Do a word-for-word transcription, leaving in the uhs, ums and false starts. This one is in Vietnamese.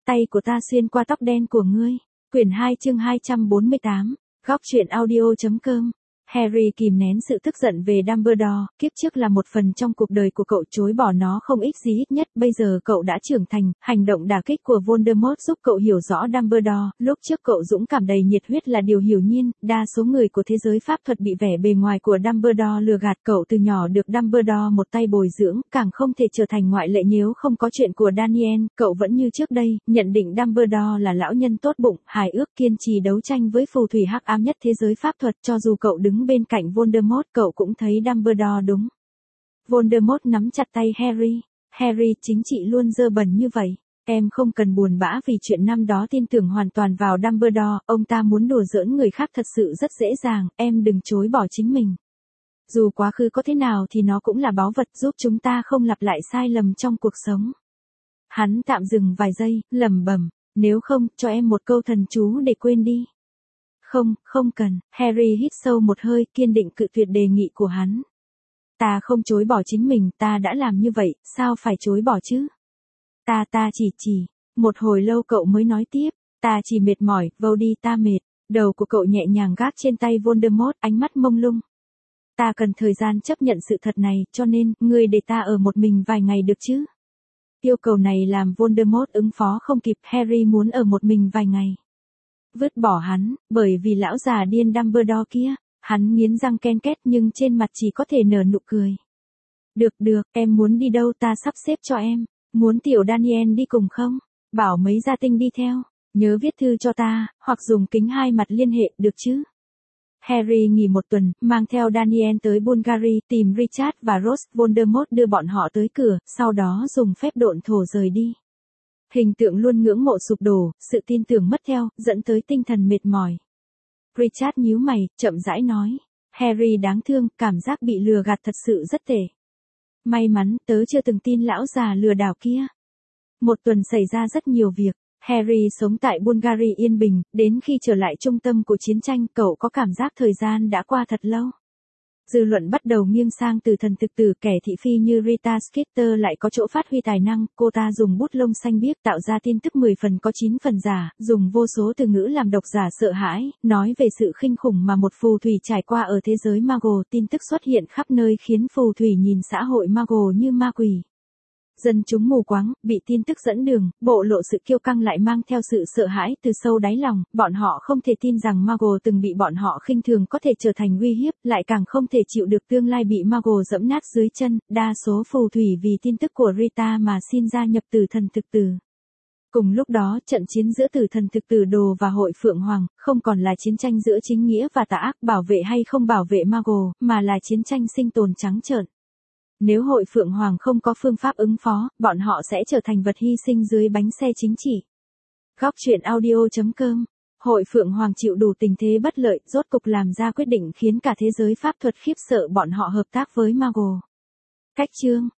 tay của ta xuyên qua tóc đen của ngươi. Quyển hai chương hai trăm bốn mươi tám, góc truyện audio chấm com. Harry kìm nén sự tức giận về Dumbledore, kiếp trước là một phần trong cuộc đời của cậu chối bỏ nó không ích gì ít nhất, bây giờ cậu đã trưởng thành, hành động đả kích của Voldemort giúp cậu hiểu rõ Dumbledore, lúc trước cậu dũng cảm đầy nhiệt huyết là điều hiển nhiên, đa số người của thế giới pháp thuật bị vẻ bề ngoài của Dumbledore lừa gạt, cậu từ nhỏ được Dumbledore một tay bồi dưỡng, càng không thể trở thành ngoại lệ nếu không có chuyện của Daniel, cậu vẫn như trước đây, nhận định Dumbledore là lão nhân tốt bụng, hài ước kiên trì đấu tranh với phù thủy hắc ám nhất thế giới pháp thuật, cho dù cậu đứng bên cạnh Voldemort cậu cũng thấy Dumbledore đúng. Voldemort nắm chặt tay Harry. Harry, chính trị luôn dơ bẩn như vậy. Em không cần buồn bã vì chuyện năm đó tin tưởng hoàn toàn vào Dumbledore, ông ta muốn đùa giỡn người khác thật sự rất dễ dàng, em đừng chối bỏ chính mình. Dù quá khứ có thế nào thì nó cũng là báu vật giúp chúng ta không lặp lại sai lầm trong cuộc sống. Hắn tạm dừng vài giây, lẩm bẩm, nếu không, cho em một câu thần chú để quên đi. Không, không cần, Harry hít sâu một hơi, kiên định cự tuyệt đề nghị của hắn. Ta không chối bỏ chính mình, ta đã làm như vậy, sao phải chối bỏ chứ? Ta ta chỉ chỉ, một hồi lâu cậu mới nói tiếp, ta chỉ mệt mỏi, vô đi ta mệt, đầu của cậu nhẹ nhàng gác trên tay Voldemort, ánh mắt mông lung. Ta cần thời gian chấp nhận sự thật này, cho nên, ngươi để ta ở một mình vài ngày được chứ? Yêu cầu này làm Voldemort ứng phó không kịp, Harry muốn ở một mình vài ngày. Vứt bỏ hắn, bởi vì lão già điên Dumbledore kia, hắn nghiến răng ken két nhưng trên mặt chỉ có thể nở nụ cười. Được được, em muốn đi đâu ta sắp xếp cho em, muốn tiểu Daniel đi cùng không? Bảo mấy gia tinh đi theo, nhớ viết thư cho ta, hoặc dùng kính hai mặt liên hệ, được chứ? Harry nghỉ một tuần, mang theo Daniel tới Bulgari, tìm Richard và Rose, Voldemort đưa bọn họ tới cửa, sau đó dùng phép độn thổ rời đi. Hình tượng luôn ngưỡng mộ sụp đổ, sự tin tưởng mất theo, dẫn tới tinh thần mệt mỏi. Richard nhíu mày, chậm rãi nói. Harry đáng thương, cảm giác bị lừa gạt thật sự rất tệ. May mắn, tớ chưa từng tin lão già lừa đảo kia. Một tuần xảy ra rất nhiều việc. Harry sống tại Bulgari yên bình, đến khi trở lại trung tâm của chiến tranh, cậu có cảm giác thời gian đã qua thật lâu. Dư luận bắt đầu nghiêng sang từ thần thực tử, kẻ thị phi như Rita Skeeter lại có chỗ phát huy tài năng, cô ta dùng bút lông xanh biếc tạo ra tin tức mười phần có chín phần giả, dùng vô số từ ngữ làm độc giả sợ hãi, nói về sự khinh khủng mà một phù thủy trải qua ở thế giới Muggle, tin tức xuất hiện khắp nơi khiến phù thủy nhìn xã hội Muggle như ma quỷ. Dân chúng mù quáng, bị tin tức dẫn đường, bộ lộ sự kiêu căng lại mang theo sự sợ hãi từ sâu đáy lòng, bọn họ không thể tin rằng Muggle từng bị bọn họ khinh thường có thể trở thành uy hiếp, lại càng không thể chịu được tương lai bị Muggle dẫm nát dưới chân, đa số phù thủy vì tin tức của Rita mà xin gia nhập tử thần thực tử. Cùng lúc đó, trận chiến giữa tử thần thực tử đồ và hội Phượng Hoàng, không còn là chiến tranh giữa chính nghĩa và tà ác, bảo vệ hay không bảo vệ Muggle, mà là chiến tranh sinh tồn trắng trợn. Nếu hội Phượng Hoàng không có phương pháp ứng phó, bọn họ sẽ trở thành vật hy sinh dưới bánh xe chính trị. Góc truyện audio chấm com. Hội Phượng Hoàng chịu đủ tình thế bất lợi, rốt cục làm ra quyết định khiến cả thế giới pháp thuật khiếp sợ, bọn họ hợp tác với Muggle. Cách chương